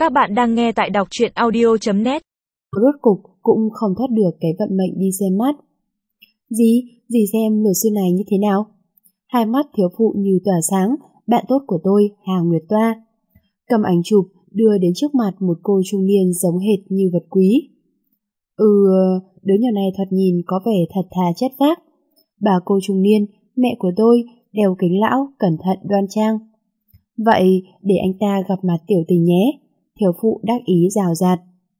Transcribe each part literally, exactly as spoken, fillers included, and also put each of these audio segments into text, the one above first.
Các bạn đang nghe tại đọc truyện audio chấm net. Rốt cục cũng không thoát được cái vận mệnh đi xem mắt. Dì, dì xem luật sư này như thế nào? Hai mắt thiếu phụ như tỏa sáng, bạn tốt của tôi, Hà Nguyệt Toa. Cầm ảnh chụp, đưa đến trước mặt một cô trung niên giống hệt như vật quý. Ừ, đứa nhỏ này thoạt nhìn có vẻ thật thà chất phác. Bà cô trung niên, mẹ của tôi, đeo kính lão, cẩn thận đoan trang. Vậy để anh ta gặp mặt tiểu tình nhé, thiếu phụ đắc ý rào rạt.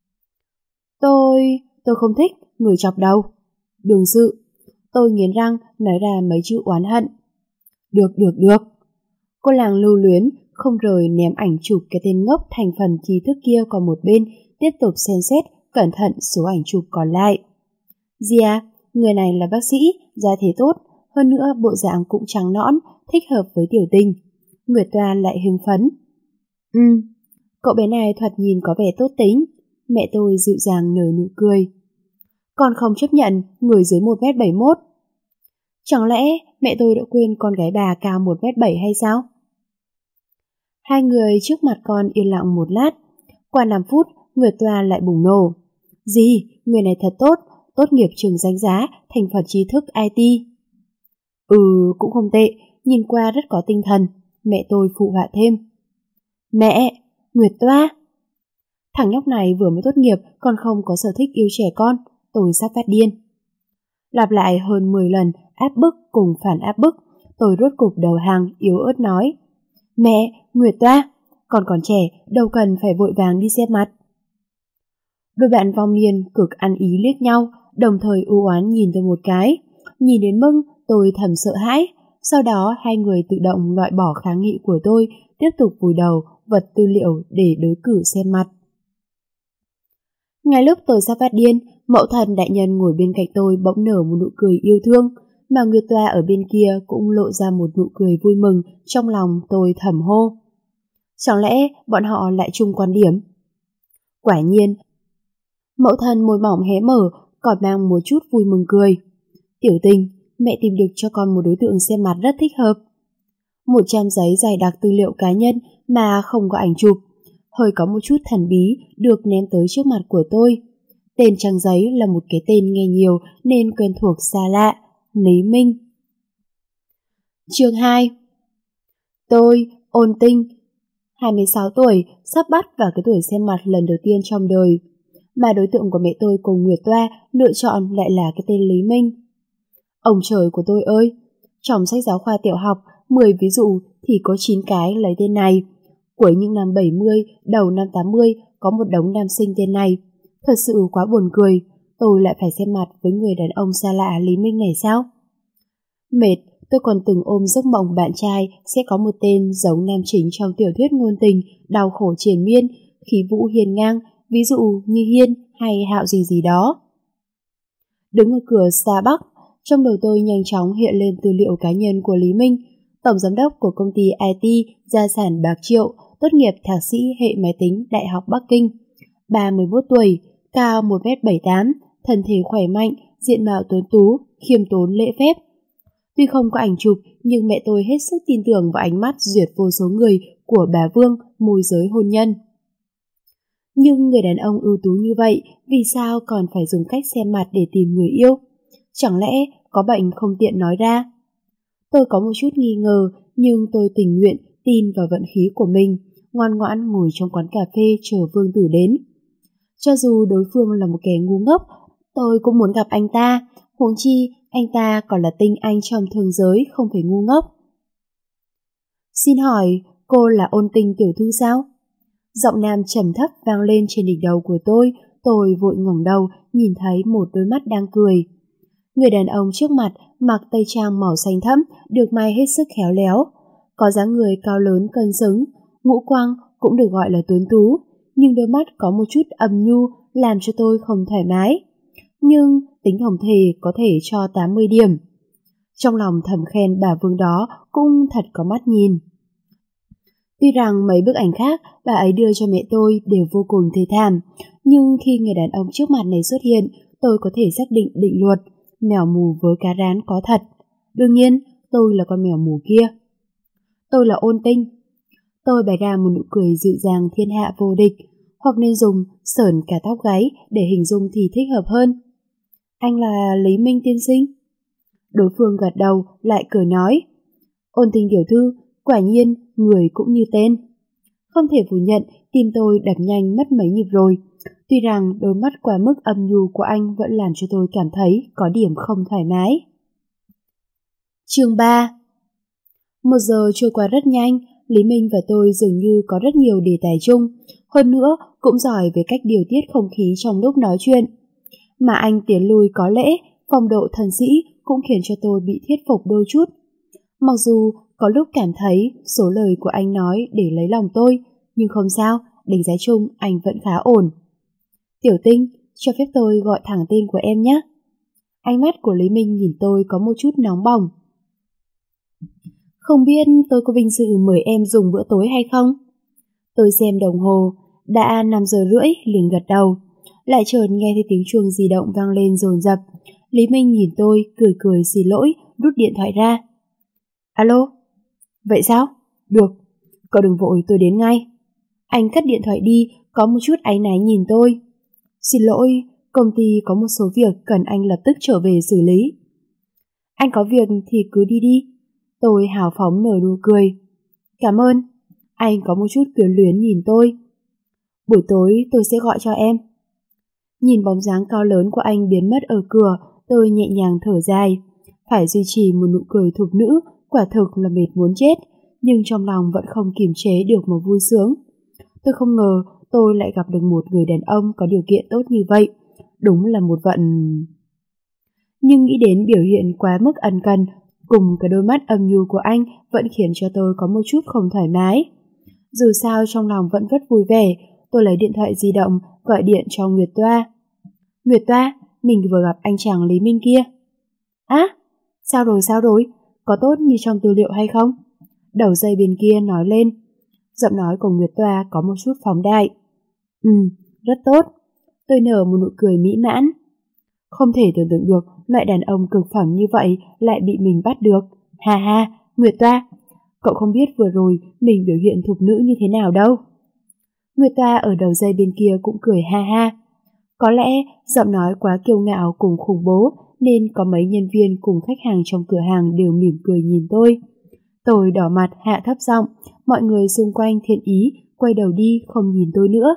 Tôi, tôi không thích người chọc đầu. Đương sự, tôi nghiến răng nói ra mấy chữ oán hận. Được, được, được. Cô làng lưu luyến, không rời ném ảnh chụp cái tên ngốc thành phần trí thức kia qua một bên, tiếp tục xem xét, cẩn thận số ảnh chụp còn lại. Dì à, người này là bác sĩ, da thế tốt, hơn nữa bộ dạng cũng trắng nõn, thích hợp với tiểu tình. Nguyệt Toa lại hưng phấn. Ừ, cậu bé này thoạt nhìn có vẻ tốt tính. Mẹ tôi dịu dàng nở nụ cười. Con không chấp nhận người dưới một mét bảy mươi mốt. Chẳng lẽ mẹ tôi đã quên con gái bà cao một mét bảy hay sao? Hai người trước mặt con yên lặng một lát. Qua năm phút, Nguyệt Toa lại bùng nổ. Dì, người này thật tốt, tốt nghiệp trường danh giá, thành phần trí thức i tê. Ừ, cũng không tệ, nhìn qua rất có tinh thần. Mẹ tôi phụ họa thêm. Mẹ, Nguyệt Toa. Thằng nhóc này vừa mới tốt nghiệp còn không có sở thích yêu trẻ con, tôi sắp phát điên. Lặp lại hơn mười lần áp bức cùng phản áp bức, tôi rốt cục đầu hàng yếu ớt nói. Mẹ, Nguyệt Toa, còn còn trẻ, đâu cần phải vội vàng đi xem mặt. Đôi bạn vong niên cực ăn ý liếc nhau, đồng thời u oán nhìn tôi một cái. Nhìn đến mức tôi thầm sợ hãi. Sau đó hai người tự động loại bỏ kháng nghị của tôi, tiếp tục vùi đầu vật tư liệu để đối cử xem mặt. Ngay lúc tôi sắp phát điên, mẫu thần đại nhân ngồi bên cạnh tôi bỗng nở một nụ cười yêu thương, mà Nguyệt Toa ở bên kia cũng lộ ra một nụ cười vui mừng. Trong lòng tôi thầm hô. Chẳng lẽ bọn họ lại chung quan điểm? Quả nhiên, mẫu thần môi mỏng hé mở, còn mang một chút vui mừng cười. Tiểu tình, mẹ tìm được cho con một đối tượng xem mặt rất thích hợp. Một trăm giấy dày đặc tư liệu cá nhân mà không có ảnh chụp, hơi có một chút thần bí được ném tới trước mặt của tôi. Tên trang giấy là một cái tên nghe nhiều nên quen thuộc xa lạ, Lý Minh. Chương hai. Tôi, Ôn Tinh, hai mươi sáu tuổi, sắp bắt vào cái tuổi xem mặt lần đầu tiên trong đời. Mà đối tượng của mẹ tôi cùng Nguyệt Toa lựa chọn lại là cái tên Lý Minh. Ông trời của tôi ơi! Trong sách giáo khoa tiểu học, mười ví dụ thì có chín cái lấy tên này. Cuối những năm bảy mươi, đầu năm tám mươi có một đống nam sinh tên này. Thật sự quá buồn cười, tôi lại phải xem mặt với người đàn ông xa lạ Lý Minh này sao? Mệt, tôi còn từng ôm giấc mộng bạn trai sẽ có một tên giống nam chính trong tiểu thuyết ngôn tình, đau khổ triền miên, khí vũ hiên ngang, ví dụ như Hiên hay Hạo gì gì đó. Đứng ở cửa Starbucks, trong đầu tôi nhanh chóng hiện lên tư liệu cá nhân của Lý Minh, tổng giám đốc của công ty i tê, gia sản bạc triệu, tốt nghiệp thạc sĩ hệ máy tính Đại học Bắc Kinh, ba mươi mốt tuổi, cao một mét bảy mươi tám, thân thể khỏe mạnh, diện mạo tuấn tú, khiêm tốn lễ phép. Tuy không có ảnh chụp, nhưng mẹ tôi hết sức tin tưởng vào ánh mắt duyệt vô số người của bà Vương, môi giới hôn nhân. Nhưng người đàn ông ưu tú như vậy, vì sao còn phải dùng cách xem mặt để tìm người yêu? Chẳng lẽ có bệnh không tiện nói ra? Tôi có một chút nghi ngờ, nhưng tôi tình nguyện tin vào vận khí của mình, ngoan ngoãn ngồi trong quán cà phê chờ Vương Tử đến. Cho dù đối phương là một kẻ ngu ngốc, tôi cũng muốn gặp anh ta, huống chi anh ta còn là tinh anh trong thương giới, không phải ngu ngốc. Xin hỏi, cô là Ôn Tinh tiểu thư sao? Giọng nam trầm thấp vang lên trên đỉnh đầu của tôi, tôi vội ngẩng đầu, nhìn thấy một đôi mắt đang cười. Người đàn ông trước mặt mặc tây trang màu xanh thẫm, được may hết sức khéo léo, có dáng người cao lớn cân xứng, ngũ quan cũng được gọi là tuấn tú, nhưng đôi mắt có một chút âm nhu làm cho tôi không thoải mái. Nhưng tính hồng thể có thể cho tám mươi điểm. Trong lòng thầm khen bà Vương đó cũng thật có mắt nhìn. Tuy rằng mấy bức ảnh khác bà ấy đưa cho mẹ tôi đều vô cùng thê thảm, nhưng khi người đàn ông trước mặt này xuất hiện, tôi có thể xác định định luật, mèo mù với cá rán có thật. Đương nhiên, tôi là con mèo mù kia. Tôi là Ôn Tinh. Tôi bày ra một nụ cười dịu dàng thiên hạ vô địch, hoặc nên dùng sởn cả tóc gáy để hình dung thì thích hợp hơn. Anh là Lý Minh tiên sinh? Đối phương gật đầu lại cười nói, Ôn Tình tiểu thư, quả nhiên người cũng như tên. Không thể phủ nhận, tim tôi đập nhanh mất mấy nhịp rồi. Tuy rằng đôi mắt quá mức âm nhu của anh vẫn làm cho tôi cảm thấy có điểm không thoải mái. Chương ba. Một giờ trôi qua rất nhanh, Lý Minh và tôi dường như có rất nhiều đề tài chung, hơn nữa cũng giỏi về cách điều tiết không khí trong lúc nói chuyện. Mà anh tiến lui có lễ, phong độ thần sĩ cũng khiến cho tôi bị thuyết phục đôi chút. Mặc dù có lúc cảm thấy số lời của anh nói để lấy lòng tôi, nhưng không sao, đánh giá chung anh vẫn khá ổn. Tiểu Tinh, cho phép tôi gọi thẳng tên của em nhé. Ánh mắt của Lý Minh nhìn tôi có một chút nóng bỏng. Không biết tôi có vinh dự mời em dùng bữa tối hay không? Tôi xem đồng hồ, đã năm giờ rưỡi liền gật đầu. Lại chợt nghe thấy tiếng chuông di động vang lên dồn dập. Lý Minh nhìn tôi, cười cười xin lỗi, rút điện thoại ra. Alo? Vậy sao? Được, cậu đừng vội, tôi đến ngay. Anh cất điện thoại đi, có một chút áy náy nhìn tôi. Xin lỗi, công ty có một số việc cần anh lập tức trở về xử lý. Anh có việc thì cứ đi đi. Tôi hào phóng nở nụ cười. Cảm ơn. Anh có một chút quyến luyến nhìn tôi. Buổi tối tôi sẽ gọi cho em. Nhìn bóng dáng cao lớn của anh biến mất ở cửa, tôi nhẹ nhàng thở dài. Phải duy trì một nụ cười thục nữ, quả thực là mệt muốn chết, nhưng trong lòng vẫn không kiềm chế được một vui sướng. Tôi không ngờ tôi lại gặp được một người đàn ông có điều kiện tốt như vậy. Đúng là một vận... Nhưng nghĩ đến biểu hiện quá mức ân cần, cùng cái đôi mắt âm nhu của anh vẫn khiến cho tôi có một chút không thoải mái. Dù sao trong lòng vẫn rất vui vẻ, tôi lấy điện thoại di động gọi điện cho Nguyệt Toa. Nguyệt Toa, mình vừa gặp anh chàng Lý Minh kia. Á, sao rồi sao rồi, có tốt như trong tư liệu hay không? Đầu dây bên kia nói lên. Giọng nói của Nguyệt Toa có một chút phóng đại. Ừ, rất tốt. Tôi nở một nụ cười mỹ mãn. Không thể tưởng tượng được loại đàn ông cực phẩm như vậy lại bị mình bắt được. Ha ha, Nguyệt Toa, cậu không biết vừa rồi mình biểu hiện thục nữ như thế nào đâu. Nguyệt Toa ở đầu dây bên kia cũng cười ha ha. Có lẽ giọng nói quá kiêu ngạo cùng khủng bố nên có mấy nhân viên cùng khách hàng trong cửa hàng đều mỉm cười nhìn tôi. Tôi đỏ mặt hạ thấp giọng, mọi người xung quanh thiện ý quay đầu đi không nhìn tôi nữa.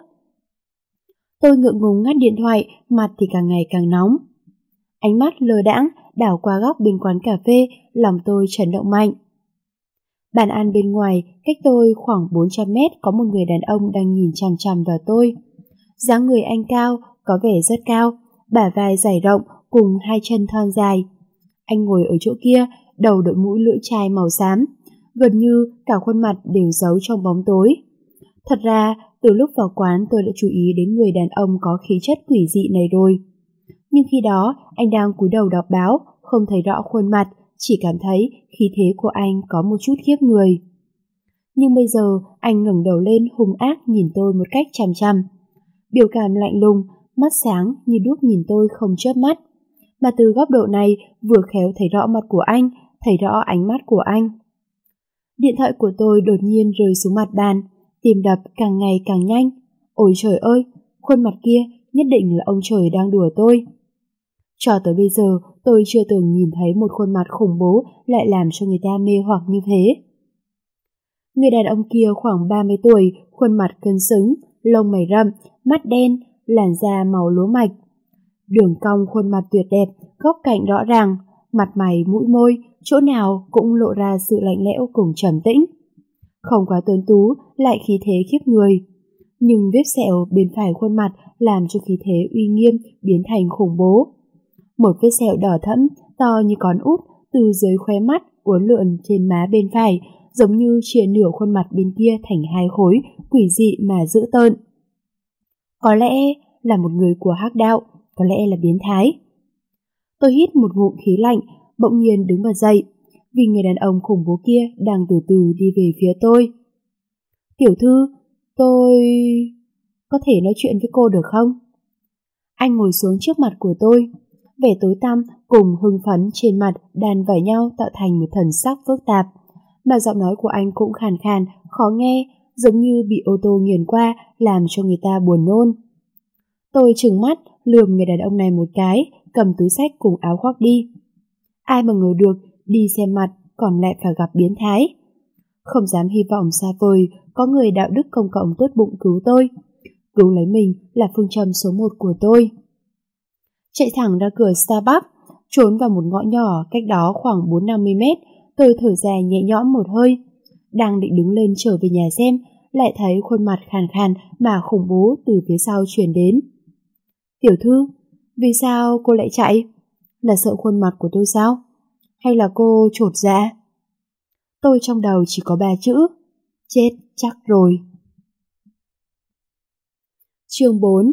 Tôi ngượng ngùng ngắt điện thoại, mặt thì càng ngày càng nóng. Ánh mắt lơ đãng đảo qua góc bên quán cà phê, lòng tôi chấn động mạnh. Bàn ăn bên ngoài, cách tôi khoảng bốn trăm mét có một người đàn ông đang nhìn chằm chằm vào tôi. Dáng người anh cao, có vẻ rất cao, bả vai dày rộng cùng hai chân thon dài. Anh ngồi ở chỗ kia, đầu đội mũ lưỡi chai màu xám, gần như cả khuôn mặt đều giấu trong bóng tối. Thật ra, từ lúc vào quán tôi đã chú ý đến người đàn ông có khí chất quỷ dị này rồi. Nhưng khi đó, anh đang cúi đầu đọc báo, không thấy rõ khuôn mặt, chỉ cảm thấy khí thế của anh có một chút khiếp người. Nhưng bây giờ, anh ngẩng đầu lên hung ác nhìn tôi một cách chằm chằm. Biểu cảm lạnh lùng, mắt sáng như đuốc nhìn tôi không chớp mắt. Mà từ góc độ này vừa khéo thấy rõ mặt của anh, thấy rõ ánh mắt của anh. Điện thoại của tôi đột nhiên rơi xuống mặt bàn, tim đập càng ngày càng nhanh. Ôi trời ơi, khuôn mặt kia nhất định là ông trời đang đùa tôi. Cho tới bây giờ tôi chưa từng nhìn thấy một khuôn mặt khủng bố lại làm cho người ta mê hoặc như thế. Người đàn ông kia khoảng ba mươi tuổi, khuôn mặt cân xứng, lông mày rậm, mắt đen, làn da màu lúa mạch. Đường cong khuôn mặt tuyệt đẹp, góc cạnh rõ ràng, mặt mày mũi môi, chỗ nào cũng lộ ra sự lạnh lẽo cùng trầm tĩnh. Không quá tuấn tú, lại khí thế khiếp người. Nhưng vết sẹo bên phải khuôn mặt làm cho khí thế uy nghiêm biến thành khủng bố. Một vết sẹo đỏ thẫm, to như con út, từ dưới khóe mắt uốn lượn trên má bên phải, giống như chia nửa khuôn mặt bên kia thành hai khối, quỷ dị mà dữ tợn. Có lẽ là một người của hắc đạo, có lẽ là biến thái. Tôi hít một ngụm khí lạnh, bỗng nhiên đứng bật dậy, vì người đàn ông khủng bố kia đang từ từ đi về phía tôi. Tiểu thư, tôi... có thể nói chuyện với cô được không? Anh ngồi xuống trước mặt của tôi, vẻ tối tăm cùng hưng phấn trên mặt đan vào nhau tạo thành một thần sắc phức tạp, mà giọng nói của anh cũng khàn khàn, khó nghe, giống như bị ô tô nghiền qua làm cho người ta buồn nôn. Tôi trừng mắt, lườm người đàn ông này một cái, cầm túi xách cùng áo khoác đi. Ai mà ngờ được, đi xem mặt còn lại phải gặp biến thái. Không dám hy vọng xa vời, có người đạo đức công cộng tốt bụng cứu tôi. Cứu lấy mình là phương châm số một của tôi. Chạy thẳng ra cửa Starbucks, trốn vào một ngõ nhỏ cách đó khoảng bốn năm mươi mét, tôi thở dài nhẹ nhõm một hơi. Đang định đứng lên trở về nhà xem, lại thấy khuôn mặt khàn khàn mà khủng bố từ phía sau truyền đến. Tiểu thư, vì sao cô lại chạy? Là sợ khuôn mặt của tôi sao? Hay là cô chột dạ? Tôi trong đầu chỉ có ba chữ: chết chắc rồi. Chương bốn.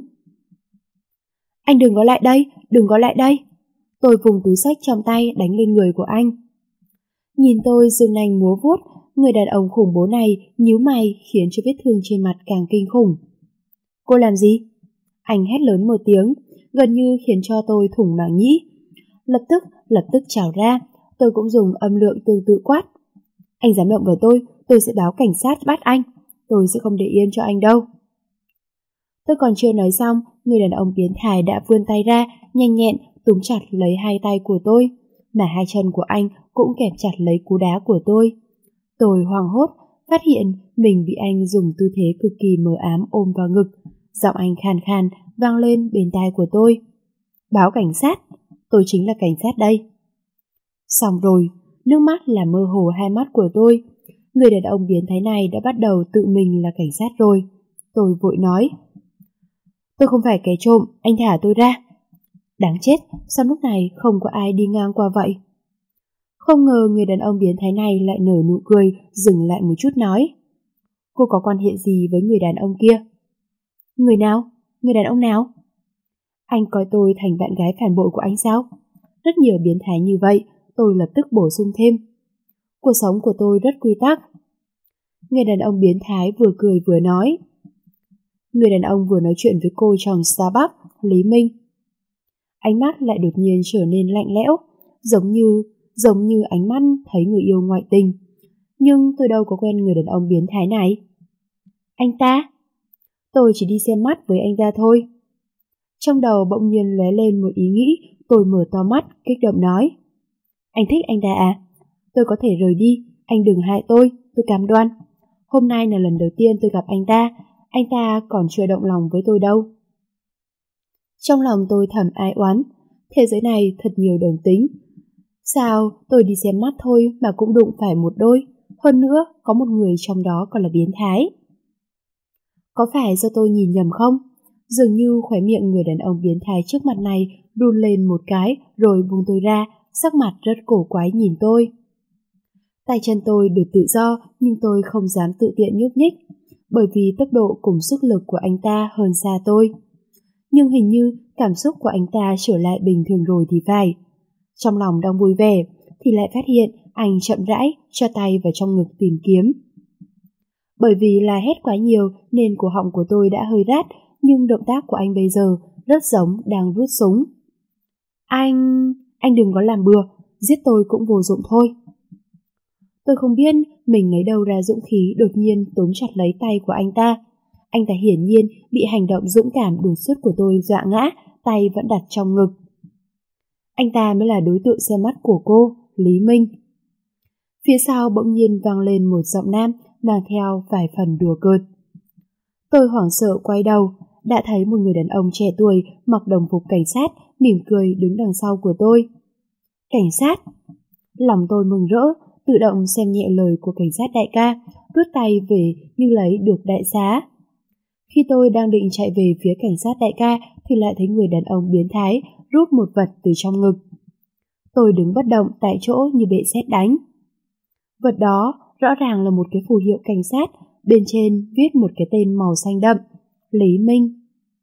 Anh đừng có lại đây, đừng có lại đây. Tôi vùng túi xách trong tay đánh lên người của anh. Nhìn tôi dương nanh múa vuốt, người đàn ông khủng bố này nhíu mày khiến cho vết thương trên mặt càng kinh khủng. Cô làm gì? Anh hét lớn một tiếng, gần như khiến cho tôi thủng màng nhĩ. Lập tức, lập tức trào ra, tôi cũng dùng âm lượng tương tự quát. Anh dám động vào tôi, tôi sẽ báo cảnh sát bắt anh. Tôi sẽ không để yên cho anh đâu. Tôi còn chưa nói xong, người đàn ông biến thái đã vươn tay ra, nhanh nhẹn túm chặt lấy hai tay của tôi, mà hai chân của anh cũng kẹp chặt lấy cú đá của tôi. Tôi hoảng hốt, phát hiện mình bị anh dùng tư thế cực kỳ mờ ám ôm vào ngực. Giọng anh khàn khàn vang lên bên tai của tôi. Báo cảnh sát, tôi chính là cảnh sát đây. Xong rồi, nước mắt làm mơ hồ hai mắt của tôi. Người đàn ông biến thái này đã bắt đầu tự mình là cảnh sát rồi. Tôi vội nói. Tôi không phải kẻ trộm, anh thả tôi ra. Đáng chết, sao lúc này không có ai đi ngang qua vậy? Không ngờ người đàn ông biến thái này lại nở nụ cười, dừng lại một chút nói. Cô có quan hệ gì với người đàn ông kia? Người nào? Người đàn ông nào? Anh coi tôi thành bạn gái phản bội của anh sao? Rất nhiều biến thái như vậy, tôi lập tức bổ sung thêm. Cuộc sống của tôi rất quy tắc. Người đàn ông biến thái vừa cười vừa nói. Người đàn ông vừa nói chuyện với cô trong Starbucks, Lý Minh. Ánh mắt lại đột nhiên trở nên lạnh lẽo, giống như, giống như ánh mắt thấy người yêu ngoại tình. Nhưng tôi đâu có quen người đàn ông biến thái này. Anh ta? Tôi chỉ đi xem mắt với anh ta thôi. Trong đầu bỗng nhiên lóe lên một ý nghĩ, tôi mở to mắt, kích động nói. Anh thích anh ta à? Tôi có thể rời đi, anh đừng hại tôi, tôi cam đoan. Hôm nay là lần đầu tiên tôi gặp anh ta, anh ta còn chưa động lòng với tôi đâu. Trong lòng tôi thầm ai oán, thế giới này thật nhiều đồng tính. Sao tôi đi xem mắt thôi mà cũng đụng phải một đôi, hơn nữa có một người trong đó còn là biến thái. Có phải do tôi nhìn nhầm không? Dường như khóe miệng người đàn ông biến thái trước mặt này run lên một cái rồi buông tôi ra, sắc mặt rất cổ quái nhìn tôi. Tay chân tôi được tự do nhưng tôi không dám tự tiện nhúc nhích, bởi vì tốc độ cùng sức lực của anh ta hơn xa tôi. Nhưng hình như cảm xúc của anh ta trở lại bình thường rồi thì phải. Trong lòng đang vui vẻ thì lại phát hiện anh chậm rãi cho tay vào trong ngực tìm kiếm. Bởi vì là hét quá nhiều nên cổ họng của tôi đã hơi rát, nhưng động tác của anh bây giờ rất giống đang rút súng. Anh... anh đừng có làm bừa, giết tôi cũng vô dụng thôi. Tôi không biết mình lấy đâu ra dũng khí đột nhiên túm chặt lấy tay của anh ta. Anh ta hiển nhiên bị hành động dũng cảm đột xuất của tôi dọa ngã, tay vẫn đặt trong ngực. Anh ta mới là đối tượng xem mắt của cô, Lý Minh. Phía sau bỗng nhiên vang lên một giọng nam mang theo vài phần đùa cợt. Tôi hoảng sợ quay đầu, đã thấy một người đàn ông trẻ tuổi mặc đồng phục cảnh sát mỉm cười đứng đằng sau của tôi. Cảnh sát? Lòng tôi mừng rỡ, tự động xem nhẹ lời của cảnh sát đại ca, rút tay về như lấy được đại xá. Khi tôi đang định chạy về phía cảnh sát đại ca thì lại thấy người đàn ông biến thái rút một vật từ trong ngực. Tôi đứng bất động tại chỗ như bị sét đánh. Vật đó rõ ràng là một cái phù hiệu cảnh sát, bên trên viết một cái tên màu xanh đậm, Lý Minh.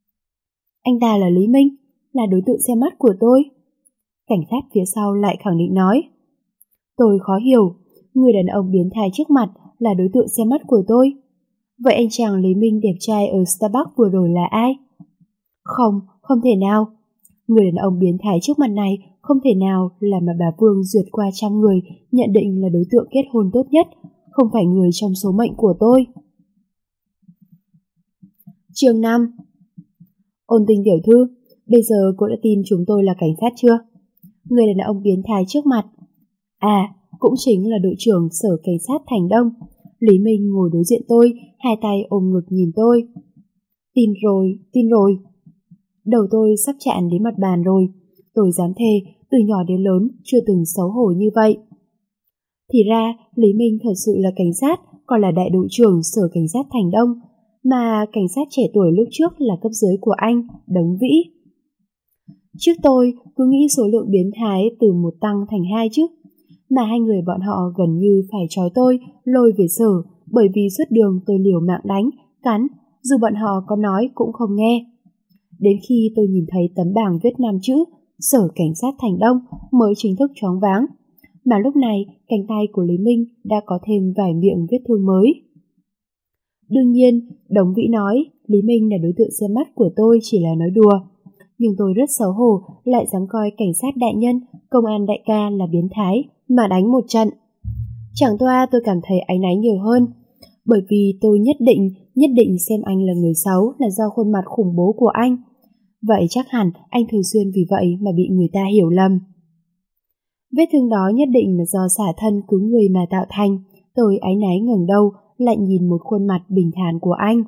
Anh ta là Lý Minh, là đối tượng xem mắt của tôi. Cảnh sát phía sau lại khẳng định nói. Tôi khó hiểu, người đàn ông biến thái trước mặt là đối tượng xem mắt của tôi. Vậy anh chàng Lý Minh đẹp trai ở Starbucks vừa rồi là ai? Không, không thể nào. Người đàn ông biến thái trước mặt này không thể nào là mà bà Vương duyệt qua trăm người nhận định là đối tượng kết hôn tốt nhất, không phải người trong số mệnh của tôi. Chương năm. Ôn Tình tiểu thư, bây giờ cô đã tin chúng tôi là cảnh sát chưa? Người đàn ông biến thái trước mặt. À, cũng chính là đội trưởng sở cảnh sát Thành Đông. Lý Minh ngồi đối diện tôi, hai tay ôm ngực nhìn tôi. Tin rồi, tin rồi. Đầu tôi sắp chạm đến mặt bàn rồi. Tôi dám thề, từ nhỏ đến lớn chưa từng xấu hổ như vậy. Thì ra, Lý Minh thật sự là cảnh sát, còn là đại đội trưởng sở cảnh sát Thành Đông, mà cảnh sát trẻ tuổi lúc trước là cấp dưới của anh, Đống Vĩ. Trước tôi cứ nghĩ số lượng biến thái từ một tăng thành hai chứ, mà hai người bọn họ gần như phải trói tôi, lôi về sở, bởi vì suốt đường tôi liều mạng đánh, cắn, dù bọn họ có nói cũng không nghe. Đến khi tôi nhìn thấy tấm bảng viết năm chữ Sở Cảnh sát Thành Đông mới chính thức choáng váng, mà lúc này cánh tay của Lý Minh đã có thêm vài miệng vết thương mới. Đương nhiên, Đống Vĩ nói Lý Minh là đối tượng xem mắt của tôi chỉ là nói đùa, nhưng tôi rất xấu hổ lại dám coi cảnh sát đại nhân, công an đại ca là biến thái mà đánh một trận. Chẳng qua tôi cảm thấy áy náy nhiều hơn, bởi vì tôi nhất định, nhất định xem anh là người xấu là do khuôn mặt khủng bố của anh. Vậy chắc hẳn anh thường xuyên vì vậy mà bị người ta hiểu lầm. Vết thương đó nhất định là do xả thân cứu người mà tạo thành. Tôi áy náy ngẩng đầu, lại nhìn một khuôn mặt bình thản của anh.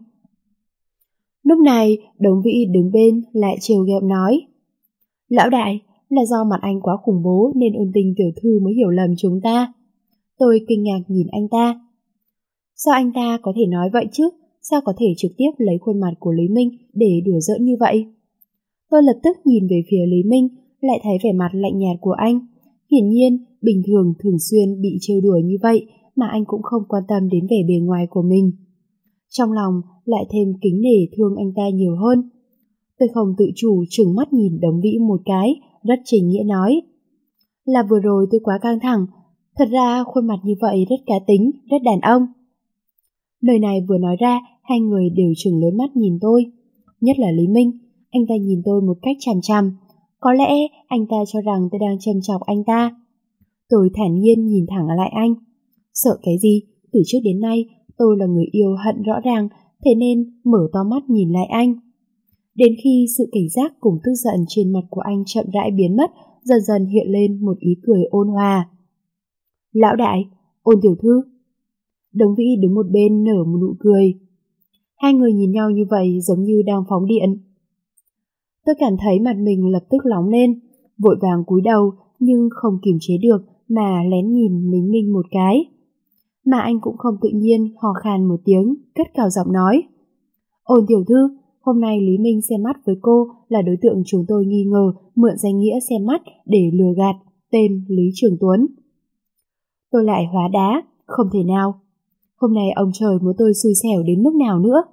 Lúc này, Đống Vĩ đứng bên lại trêu ghẹo nói: Lão đại, là do mặt anh quá khủng bố nên Ôn Tình tiểu thư mới hiểu lầm chúng ta. Tôi kinh ngạc nhìn anh ta. Sao anh ta có thể nói vậy chứ? Sao có thể trực tiếp lấy khuôn mặt của Lý Minh để đùa giỡn như vậy? Tôi lập tức nhìn về phía Lý Minh, lại thấy vẻ mặt lạnh nhạt của anh. Hiển nhiên, bình thường thường xuyên bị trêu đùa như vậy mà anh cũng không quan tâm đến vẻ bề ngoài của mình. Trong lòng lại thêm kính nể thương anh ta nhiều hơn. Tôi không tự chủ trừng mắt nhìn Đống Vĩ một cái, rất trình nghĩa nói: Là vừa rồi tôi quá căng thẳng, thật ra khuôn mặt như vậy rất cá tính, rất đàn ông. Lời này vừa nói ra, hai người đều trừng lớn mắt nhìn tôi. Nhất là Lý Minh, anh ta nhìn tôi một cách chằm chằm. Có lẽ anh ta cho rằng tôi đang châm chọc anh ta. Tôi thản nhiên nhìn thẳng lại anh. Sợ cái gì? Từ trước đến nay, tôi là người yêu hận rõ ràng, thế nên mở to mắt nhìn lại anh. Đến khi sự cảnh giác cùng tức giận trên mặt của anh chậm rãi biến mất, dần dần hiện lên một ý cười ôn hòa. Lão đại, Ôn tiểu thư. Đống Vĩ đứng một bên nở một nụ cười. Hai người nhìn nhau như vậy giống như đang phóng điện. Tôi cảm thấy mặt mình lập tức nóng lên, vội vàng cúi đầu nhưng không kiềm chế được mà lén nhìn Lý Minh một cái. Mà anh cũng không tự nhiên hò khan một tiếng, cất cao giọng nói: Ôn tiểu thư, hôm nay Lý Minh xem mắt với cô là đối tượng chúng tôi nghi ngờ mượn danh nghĩa xem mắt để lừa gạt, tên Lý Trường Tuấn. Tôi lại hóa đá, không thể nào. Hôm nay ông trời muốn tôi xui xẻo đến mức nào nữa.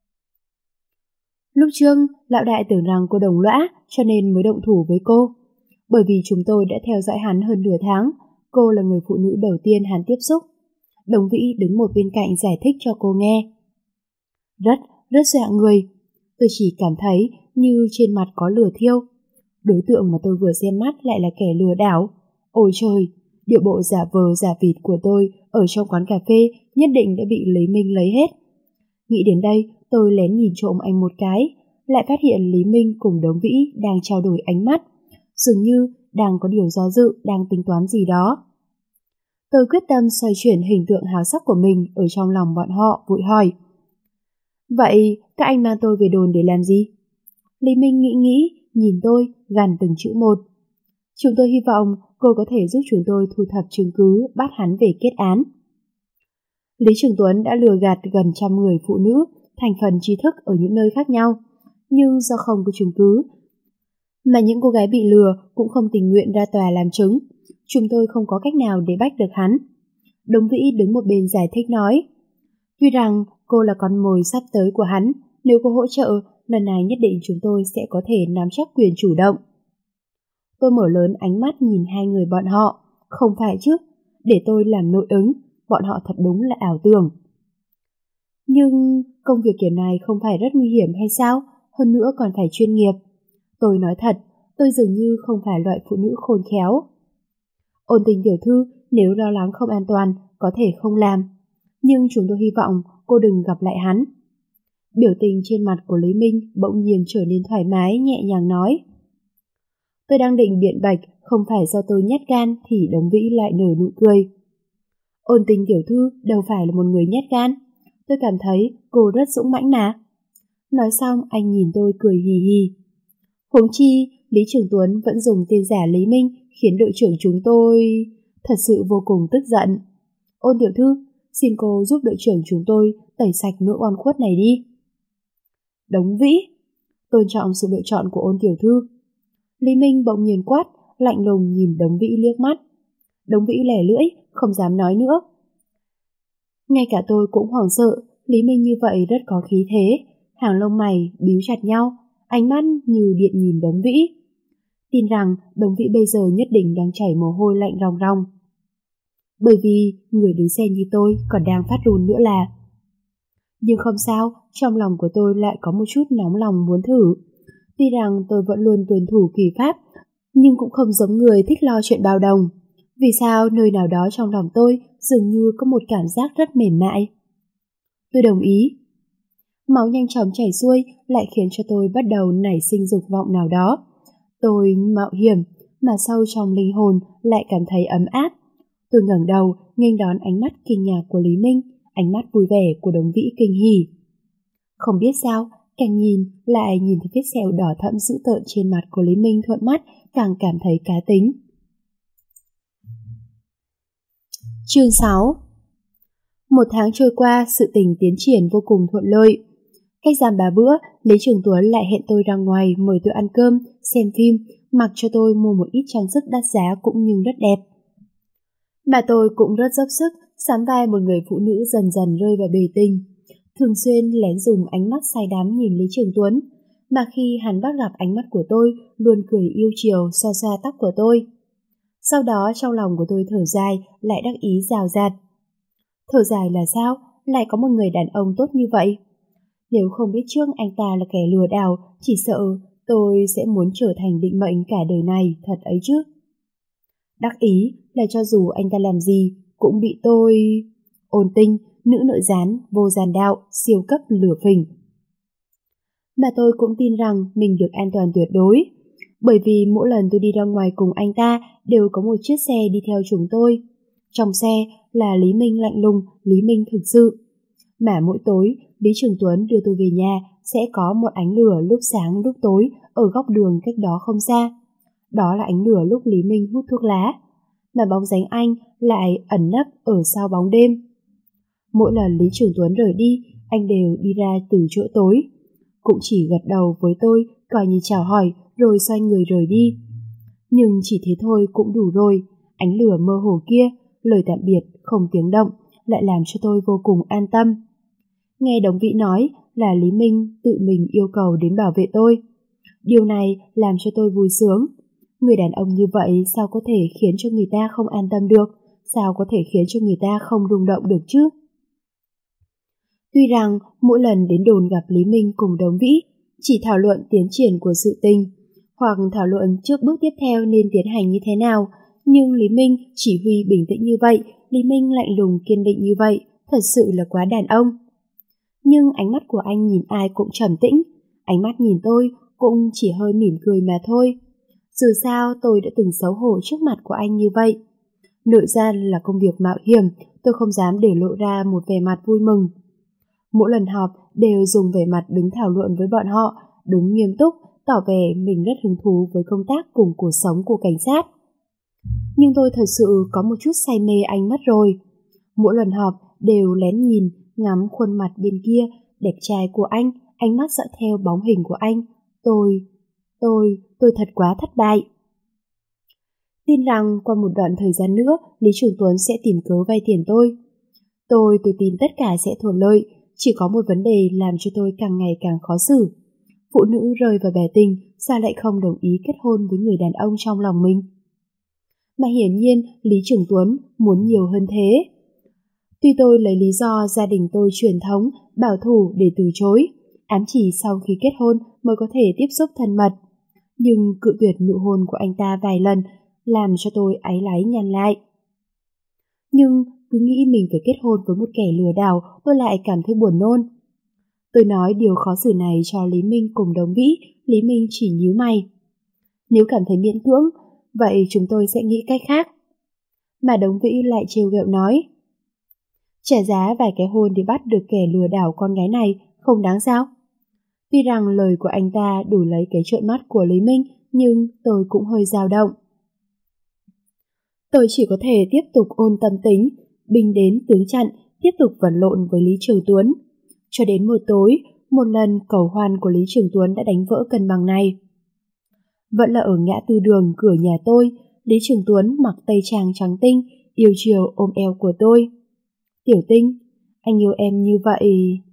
Lúc trước, lão đại tưởng rằng cô đồng lõa cho nên mới động thủ với cô. Bởi vì chúng tôi đã theo dõi hắn hơn nửa tháng, cô là người phụ nữ đầu tiên hắn tiếp xúc. Đống Vĩ đứng một bên cạnh giải thích cho cô nghe. Rất, rất dọa người. Tôi chỉ cảm thấy như trên mặt có lửa thiêu. Đối tượng mà tôi vừa xem mắt lại là kẻ lừa đảo. Ôi trời, điệu bộ giả vờ giả vịt của tôi ở trong quán cà phê nhất định đã bị Lý Minh lấy hết. Nghĩ đến đây, tôi lén nhìn trộm anh một cái, lại phát hiện Lý Minh cùng Đống Vĩ đang trao đổi ánh mắt, dường như đang có điều do dự, đang tính toán gì đó. Tôi quyết tâm xoay chuyển hình tượng háo sắc của mình ở trong lòng bọn họ, vội hỏi: Vậy các anh mang tôi về đồn để làm gì? Lý Minh nghĩ nghĩ, nhìn tôi, gằn từng chữ một. Chúng tôi hy vọng cô có thể giúp chúng tôi thu thập chứng cứ bắt hắn về kết án. Lý Trường Tuấn đã lừa gạt gần trăm người phụ nữ thành phần trí thức ở những nơi khác nhau, nhưng do không có chứng cứ, mà những cô gái bị lừa cũng không tình nguyện ra tòa làm chứng, chúng tôi không có cách nào để bắt được hắn. Đống Vĩ đứng một bên giải thích nói: Tuy rằng cô là con mồi sắp tới của hắn, nếu cô hỗ trợ, lần này nhất định chúng tôi sẽ có thể nắm chắc quyền chủ động. Tôi mở lớn ánh mắt nhìn hai người bọn họ. Không phải chứ, để tôi làm nội ứng, bọn họ thật đúng là ảo tưởng. Nhưng công việc kiểu này không phải rất nguy hiểm hay sao? Hơn nữa còn phải chuyên nghiệp. Tôi nói thật, tôi dường như không phải loại phụ nữ khôn khéo. Ôn Tình tiểu thư, nếu lo lắng không an toàn, có thể không làm. Nhưng chúng tôi hy vọng cô đừng gặp lại hắn. Biểu tình trên mặt của Lý Minh bỗng nhiên trở nên thoải mái, nhẹ nhàng nói. Tôi đang định biện bạch, không phải do tôi nhát gan thì Đống Vĩ lại nở nụ cười. Ôn Tình tiểu thư đâu phải là một người nhát gan. Tôi cảm thấy cô rất dũng mãnh mà. Nói xong anh nhìn tôi cười hì hì. Huống chi, Lý Trường Tuấn vẫn dùng tên giả Lý Minh khiến đội trưởng chúng tôi thật sự vô cùng tức giận. Ôn tiểu thư, xin cô giúp đội trưởng chúng tôi tẩy sạch nỗi oan khuất này đi. Đống Vĩ, tôn trọng sự lựa chọn của Ôn tiểu thư. Lý Minh bỗng nhiên quát, lạnh lùng nhìn Đống Vĩ liếc mắt. Đống Vĩ lẻ lưỡi, không dám nói nữa. Ngay cả tôi cũng hoảng sợ, Lý Minh như vậy rất có khí thế, hàng lông mày bíu chặt nhau, ánh mắt như điện nhìn Đống Vĩ. Tin rằng Đống Vĩ bây giờ nhất định đang chảy mồ hôi lạnh ròng ròng. Bởi vì người đứng xem như tôi còn đang phát run nữa là. Nhưng không sao, trong lòng của tôi lại có một chút nóng lòng muốn thử. Tuy rằng tôi vẫn luôn tuân thủ kỷ pháp, nhưng cũng không giống người thích lo chuyện bao đồng. Vì sao nơi nào đó trong lòng tôi dường như có một cảm giác rất mềm mại? Tôi đồng ý. Máu nhanh chóng chảy xuôi lại khiến cho tôi bắt đầu nảy sinh dục vọng nào đó. Tôi mạo hiểm, mà sâu trong linh hồn lại cảm thấy ấm áp. Tôi ngẩng đầu, nghênh đón ánh mắt kinh ngạc của Lý Minh, ánh mắt vui vẻ của Đống Vĩ kinh hỉ. Không biết sao, càng nhìn lại nhìn thấy vết sẹo đỏ thẫm dữ tợn trên mặt của Lý Minh thuận mắt, càng cảm thấy cá tính. Chương sáu. Một tháng trôi qua, sự tình tiến triển vô cùng thuận lợi. Cách giam ba bữa, Lý Trường Tuấn lại hẹn tôi ra ngoài mời tôi ăn cơm, xem phim, mặc cho tôi mua một ít trang sức đắt giá cũng như rất đẹp. Mà tôi cũng rất dốc sức, sắm vai một người phụ nữ dần dần rơi vào bể tình. Thường xuyên lén dùng ánh mắt say đắm nhìn Lý Trường Tuấn, mà khi hắn bắt gặp ánh mắt của tôi, luôn cười yêu chiều xoa xoa tóc của tôi. Sau đó trong lòng của tôi thở dài, lại đắc ý rào rạt. Thở dài là sao? Lại có một người đàn ông tốt như vậy. Nếu không biết trước anh ta là kẻ lừa đảo, chỉ sợ tôi sẽ muốn trở thành định mệnh cả đời này, thật ấy chứ. Đắc ý là cho dù anh ta làm gì, cũng bị tôi... Ôn Tinh, nữ nội gián, vô gian đạo, siêu cấp lừa phỉnh. Mà tôi cũng tin rằng mình được an toàn tuyệt đối. Bởi vì mỗi lần tôi đi ra ngoài cùng anh ta đều có một chiếc xe đi theo chúng tôi. Trong xe là Lý Minh lạnh lùng, Lý Minh thực sự. Mà mỗi tối, Lý Trường Tuấn đưa tôi về nhà sẽ có một ánh lửa lúc sáng lúc tối ở góc đường cách đó không xa. Đó là ánh lửa lúc Lý Minh hút thuốc lá, mà bóng dáng anh lại ẩn nấp ở sau bóng đêm. Mỗi lần Lý Trường Tuấn rời đi, anh đều đi ra từ chỗ tối. Cũng chỉ gật đầu với tôi, coi như chào hỏi, rồi xoay người rời đi. Nhưng chỉ thế thôi cũng đủ rồi. Ánh lửa mơ hồ kia, lời tạm biệt không tiếng động, lại làm cho tôi vô cùng an tâm. Nghe Đống Vĩ nói là Lý Minh tự mình yêu cầu đến bảo vệ tôi. Điều này làm cho tôi vui sướng. Người đàn ông như vậy sao có thể khiến cho người ta không an tâm được? Sao có thể khiến cho người ta không rung động được chứ? Tuy rằng mỗi lần đến đồn gặp Lý Minh cùng Đống Vĩ chỉ thảo luận tiến triển của sự tình, hoặc thảo luận trước bước tiếp theo nên tiến hành như thế nào, nhưng Lý Minh chỉ huy bình tĩnh như vậy, Lý Minh lạnh lùng kiên định như vậy, thật sự là quá đàn ông. Nhưng ánh mắt của anh nhìn ai cũng trầm tĩnh, ánh mắt nhìn tôi cũng chỉ hơi mỉm cười mà thôi. Dù sao tôi đã từng xấu hổ trước mặt của anh như vậy. Nội ra là công việc mạo hiểm, tôi không dám để lộ ra một vẻ mặt vui mừng. Mỗi lần họp đều dùng vẻ mặt đứng thảo luận với bọn họ, đứng nghiêm túc, tỏ vẻ mình rất hứng thú với công tác cùng cuộc sống của cảnh sát. Nhưng tôi thật sự có một chút say mê anh mất rồi. Mỗi lần họp đều lén nhìn, ngắm khuôn mặt bên kia, đẹp trai của anh, ánh mắt dõi theo bóng hình của anh. Tôi, tôi, tôi thật quá thất bại. Tin rằng qua một đoạn thời gian nữa, Lý Trường Tuấn sẽ tìm cớ vay tiền tôi. Tôi, tôi tin tất cả sẽ thuận lợi, chỉ có một vấn đề làm cho tôi càng ngày càng khó xử. Phụ nữ rơi vào bể tình, sao lại không đồng ý kết hôn với người đàn ông trong lòng mình? Mà hiển nhiên, Lý Trường Tuấn muốn nhiều hơn thế. Tuy tôi lấy lý do gia đình tôi truyền thống, bảo thủ để từ chối, ám chỉ sau khi kết hôn mới có thể tiếp xúc thân mật. Nhưng cự tuyệt nụ hôn của anh ta vài lần làm cho tôi áy náy nhăn lại. Nhưng cứ nghĩ mình phải kết hôn với một kẻ lừa đảo, tôi lại cảm thấy buồn nôn. Tôi nói điều khó xử này cho Lý Minh cùng Đống Vĩ, Lý Minh chỉ nhíu mày. Nếu cảm thấy miễn cưỡng, vậy chúng tôi sẽ nghĩ cách khác. Mà Đống Vĩ lại trêu ghẹo nói, trả giá vài cái hôn để bắt được kẻ lừa đảo con gái này không đáng sao? Tuy rằng lời của anh ta đủ lấy cái trợn mắt của Lý Minh, nhưng tôi cũng hơi dao động. Tôi chỉ có thể tiếp tục ôn tâm tính, binh đến tướng chặn, tiếp tục vật lộn với Lý Trường Tuấn. Cho đến một tối, một lần cầu hoan của Lý Trường Tuấn đã đánh vỡ cân bằng này. Vẫn là ở ngã tư đường cửa nhà tôi, Lý Trường Tuấn mặc tây trang trắng tinh, yêu chiều ôm eo của tôi. Tiểu Tinh, anh yêu em như vậy.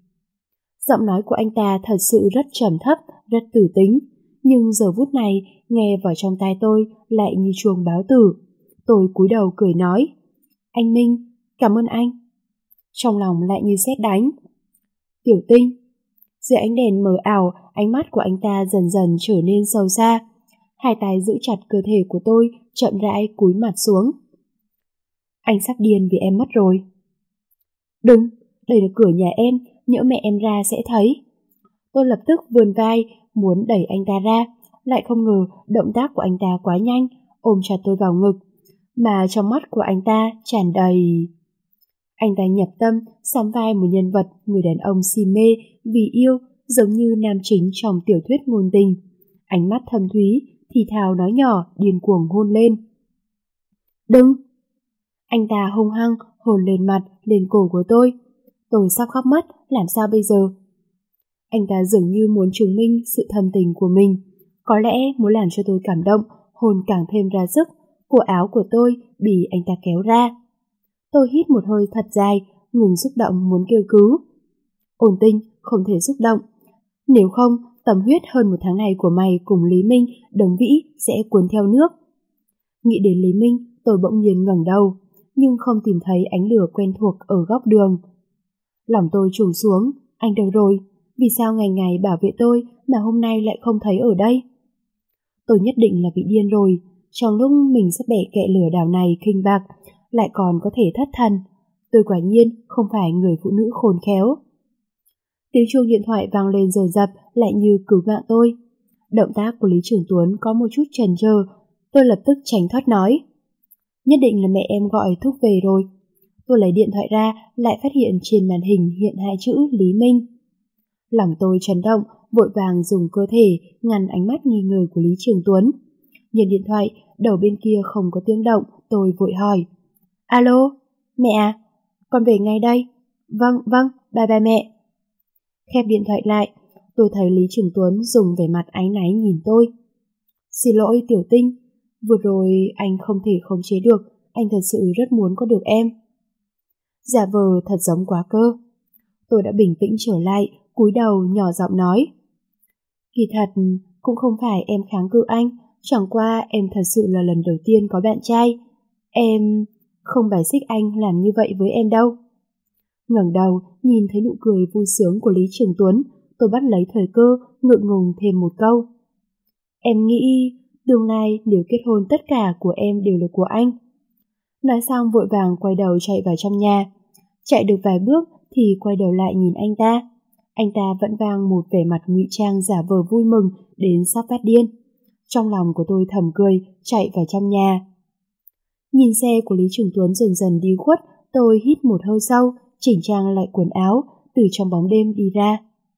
Giọng nói của anh ta thật sự rất trầm thấp, rất tử tính, nhưng giờ phút này nghe vào trong tai tôi lại như chuông báo tử. Tôi cúi đầu cười nói, anh Minh, cảm ơn anh. Trong lòng lại như sét đánh. Tiểu Tinh. Dưới ánh đèn mờ ảo, ánh mắt của anh ta dần dần trở nên sâu xa. Hai tay giữ chặt cơ thể của tôi, chậm rãi cúi mặt xuống. Anh sắp điên vì em mất rồi. Đừng, đây là cửa nhà em, nhỡ mẹ em ra sẽ thấy. Tôi lập tức vươn vai, muốn đẩy anh ta ra, lại không ngờ động tác của anh ta quá nhanh, ôm chặt tôi vào ngực, mà trong mắt của anh ta tràn đầy... Anh ta nhập tâm, sắm vai một nhân vật người đàn ông si mê vì yêu, giống như nam chính trong tiểu thuyết ngôn tình. Ánh mắt thâm thúy, thì thào nói nhỏ, điên cuồng hôn lên. Đừng! Anh ta hung hăng hôn lên mặt, lên cổ của tôi. Tôi sắp khóc mất, làm sao bây giờ? Anh ta dường như muốn chứng minh sự thâm tình của mình, có lẽ muốn làm cho tôi cảm động, hôn càng thêm ra sức. Cổ áo của tôi bị anh ta kéo ra. Tôi hít một hơi thật dài, ngừng xúc động muốn kêu cứu. Ổn Tinh, không thể xúc động. Nếu không, tâm huyết hơn một tháng này của mày cùng Lý Minh, Đống Vĩ sẽ cuốn theo nước. Nghĩ đến Lý Minh, tôi bỗng nhiên ngẩng đầu, nhưng không tìm thấy ánh lửa quen thuộc ở góc đường. Lòng tôi trùng xuống, anh đâu rồi? Vì sao ngày ngày bảo vệ tôi mà hôm nay lại không thấy ở đây? Tôi nhất định là bị điên rồi. Trong lúc mình sắp bẻ kệ lửa đảo này khinh bạc, lại còn có thể thất thần. Tôi quả nhiên không phải người phụ nữ khôn khéo. Tiếng chuông điện thoại vang lên dồn dập, lại như cứu mạng tôi. Động tác của Lý Trường Tuấn có một chút chần chờ, tôi lập tức tránh thoát nói. Nhất định là mẹ em gọi thúc về rồi. Tôi lấy điện thoại ra, lại phát hiện trên màn hình hiện hai chữ Lý Minh. Lòng tôi chấn động, vội vàng dùng cơ thể ngăn ánh mắt nghi ngờ của Lý Trường Tuấn. Nhận điện thoại, đầu bên kia không có tiếng động, tôi vội hỏi. Alo, mẹ à, con về ngay đây. Vâng, vâng, bye bye mẹ. Khép điện thoại lại, tôi thấy Lý Trường Tuấn dùng vẻ mặt áy náy nhìn tôi. Xin lỗi Tiểu Tinh, vừa rồi anh không thể khống chế được, anh thật sự rất muốn có được em. Giả vờ thật giống quá cơ. Tôi đã bình tĩnh trở lại, cúi đầu nhỏ giọng nói. Kỳ thật, cũng không phải em kháng cự anh, chẳng qua em thật sự là lần đầu tiên có bạn trai. Em không bài xích anh làm như vậy với em đâu. Ngẩng đầu, nhìn thấy nụ cười vui sướng của Lý Trường Tuấn, tôi bắt lấy thời cơ, ngượng ngùng thêm một câu. Em nghĩ, tương lai nếu kết hôn tất cả của em đều là của anh. Nói xong vội vàng quay đầu chạy vào trong nhà. Chạy được vài bước thì quay đầu lại nhìn anh ta. Anh ta vẫn vang một vẻ mặt ngụy trang giả vờ vui mừng đến sắp phát điên. Trong lòng của tôi thầm cười, chạy vào trong nhà. Nhìn xe của Lý Trường Tuấn dần dần đi khuất, tôi hít một hơi sâu, chỉnh trang lại quần áo, từ trong bóng đêm đi ra.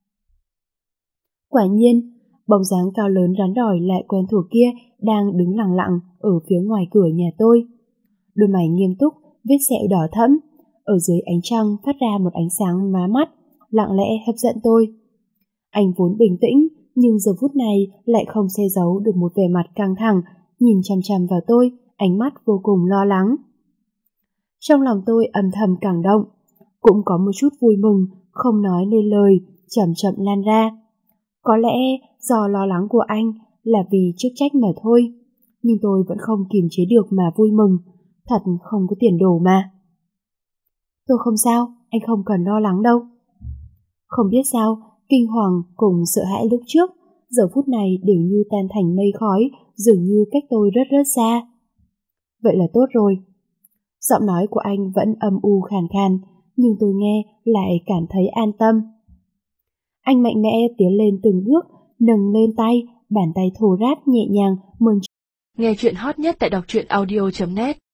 Quả nhiên, bóng dáng cao lớn rắn đỏi lại quen thuộc kia đang đứng lặng lặng ở phía ngoài cửa nhà tôi. Đôi mày nghiêm túc, vết sẹo đỏ thẫm, ở dưới ánh trăng phát ra một ánh sáng má mắt, lặng lẽ hấp dẫn tôi. Anh vốn bình tĩnh, nhưng giờ phút này lại không che giấu được một vẻ mặt căng thẳng, nhìn chằm chằm vào tôi, ánh mắt vô cùng lo lắng. Trong lòng tôi âm thầm cảm động, cũng có một chút vui mừng, không nói nên lời, chậm chậm lan ra. Có lẽ do lo lắng của anh là vì chức trách mà thôi, nhưng tôi vẫn không kiềm chế được mà vui mừng, thật không có tiền đồ mà. Tôi không sao, anh không cần lo lắng đâu. Không biết sao, kinh hoàng cùng sợ hãi lúc trước, giờ phút này đều như tan thành mây khói, dường như cách tôi rất rất xa. Vậy là tốt rồi. Giọng nói của anh vẫn âm u khàn khàn, nhưng tôi nghe lại cảm thấy an tâm. Anh mạnh mẽ tiến lên từng bước, nâng lên tay, bàn tay thô ráp nhẹ nhàng, mơn. Nghe chuyện hot nhất tại đọc truyện audio chấm net.